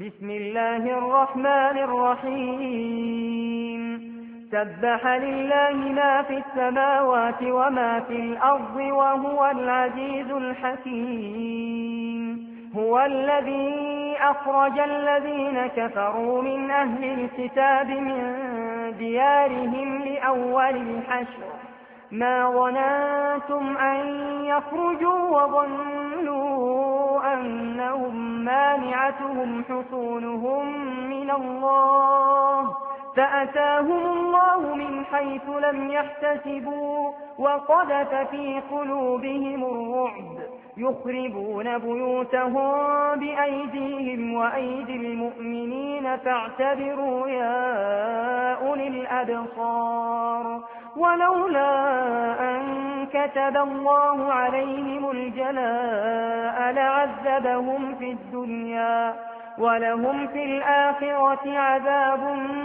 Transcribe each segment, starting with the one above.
بسم الله الرحمن الرحيم سبح لله ما في السماوات وما في الأرض وهو العزيز الحكيم هو الذي أخرج الذين كفروا من أهل الكتاب من ديارهم لأول الحشر ما ظننتم أن يخرجوا وظنوا أنهم مانعتهم حصونهم من الله فأتاهم الله من حيث لم يحتسبوا وقذف في قلوبهم الرعب يخربون بيوتهم بأيديهم وأيدي المؤمنين فاعتبروا يا أولي الأبصار ولولا أن كتب الله عليهم الجلاء لعذبهم في الدنيا ولهم في الآخرة عذاب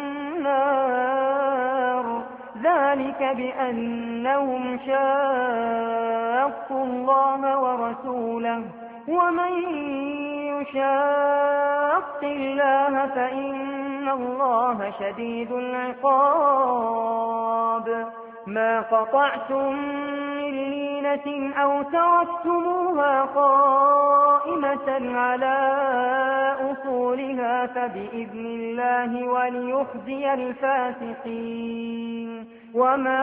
النار ذلك بأنهم شاقوا الله ورسوله ومن يشاق الله فإن الله شديد العقاب ما قطعتم من لينة أو تركتموها قائمة على أصولها فبإذن الله وليخزي الفاسقين وما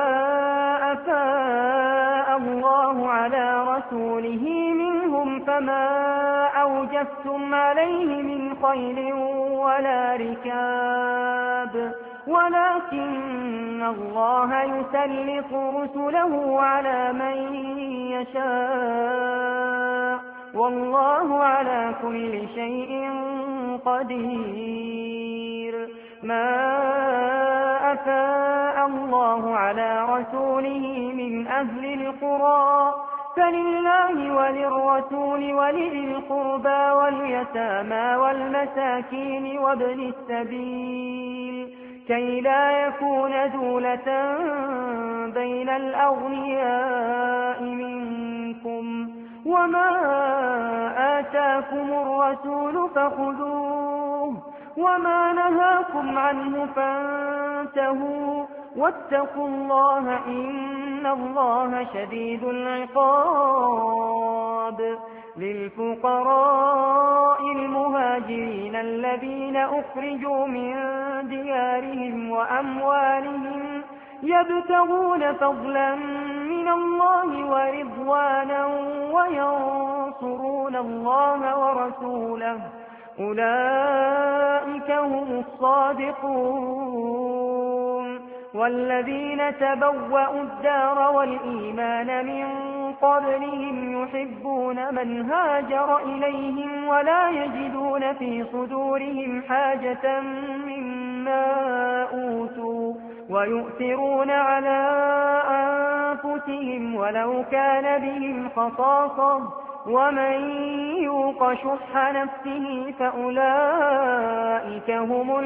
أفاء الله على رسوله منهم فما أوجفتم عليه من خيل ولا ركاب ولكن الله يسلط رسله على من يشاء والله على كل شيء قدير ما أفاء الله على رسوله من أهل القرى فلله وللرسول ولذي القربى واليتامى والمساكين وابن السبيل كي لا يكون دولة بين الأغنياء منكم وما آتاكم الرسول فخذوه وما نهاكم عنه فانتهوا واتقوا الله إن الله شديد العقاب للفقراء المهاجرين الذين أخرجوا من ديارهم وأموالهم يبتغون فضلا من الله ورضوانا وينصرون الله ورسوله أولئك هم الصادقون والذين تبوأوا الدار والإيمان من قبلهم يحبون من هاجر إليهم ولا يجدون في صدورهم حاجة مما أوتوا ويؤثرون على أنفسهم ولو كان بهم خصاصة ومن يوق شح نفسه فأولئك هم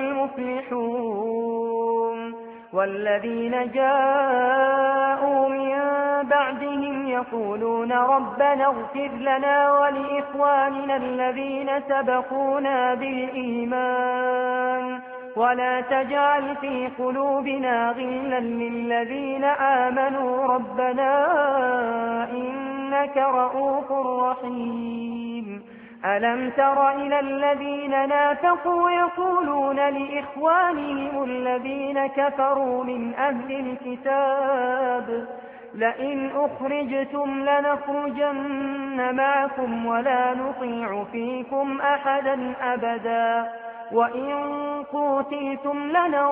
المفلحون والذين جاءوا من بعدهم يقولون ربنا اغفر لنا ولإخواننا الذين سبقونا بالإيمان ولا تجعل في قلوبنا غلا للذين آمنوا ربنا إنك رؤوف رحيم ألم تر إلى الذين نافقوا يقولون لإخوانهم الذين كفروا من أهل الكتاب لئن أخرجتم لنخرجن معكم ولا نطيع فيكم أحدا أبدا وإن قوتلتم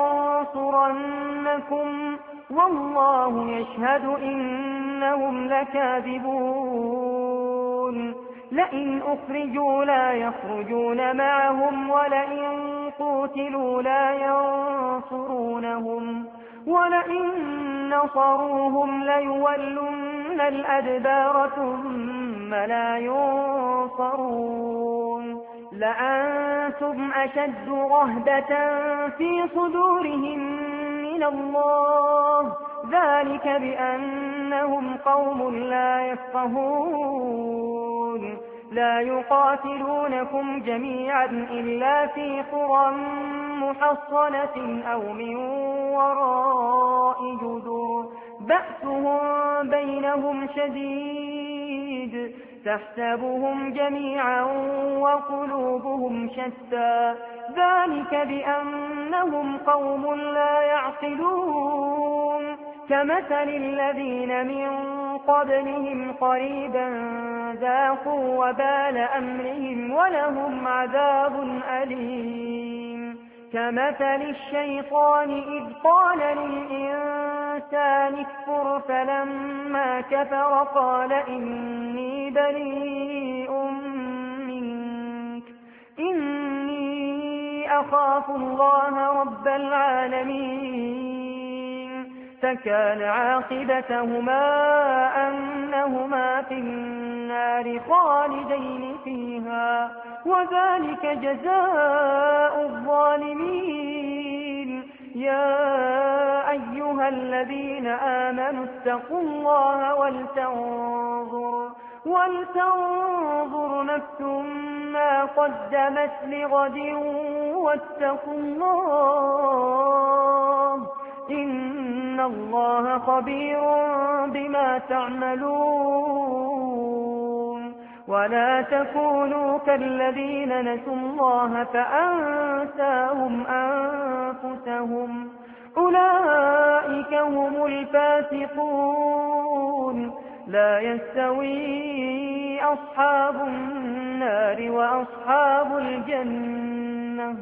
لننصرنكم والله يشهد إنهم لكاذبون لئن أخرجوا لا يخرجون معهم ولئن قوتلوا لا ينصرونهم ولئن نصروهم ليولن الأدبار ثم لا ينصرون لأنتم أشد رهبة في صدورهم من الله ذلك بأنهم قوم لا يفقهون لا يقاتلونكم جميعا إلا في قرى محصنة أو من وراء جدر بأسهم بينهم شديد تحسبهم جميعا وقلوبهم شتى ذلك بأنهم قوم لا يعقلون كمثل الذين من قبلهم قريبا ذاقوا وبال أمرهم ولهم عذاب أليم كمثل الشيطان إذ قال للإنسان اكفر فلما كفر قال إني بريء منك إني أخاف الله رب العالمين فكان عاقبتهما أنهما في النار خالدين فيها وذلك جزاء الظالمين يا أيها الذين آمنوا اتقوا الله ولتنظر نفس ما قدمت لغد واتقوا الله إن الله خبير بما تعملون ولا تكونوا كالذين نسوا الله فأنساهم أنفسهم أولئك هم الفاسقون لا يستوي أصحاب النار وأصحاب الجنة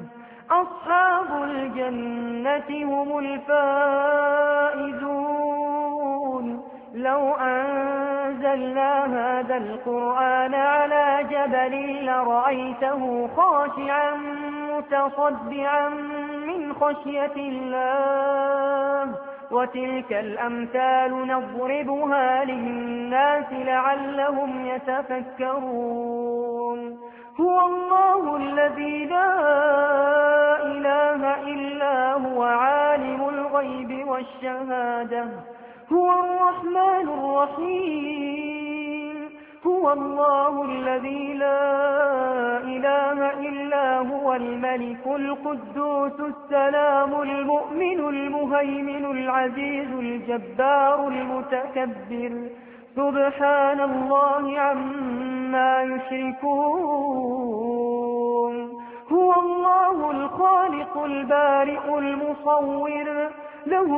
هم الفائزون لو أنزلنا هذا القرآن على جبل لرأيته خاشعا متصدعا من خشية الله وتلك الأمثال نضربها للناس لعلهم يتفكرون هو الله الذي لا إله إلا هو عالم الغيب والشهادة هو الرحمن الرحيم هو الله الذي لا إله إلا هو الملك القدوس السلام المؤمن المهيمن العزيز الجبار المتكبر سبحان الله عما يشركون هو الله الخالق البارئ المصور له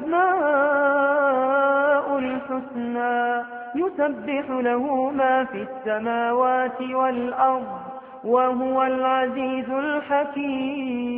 الأسماء الحسنى يسبح له ما في السماوات والأرض وهو العزيز الحكيم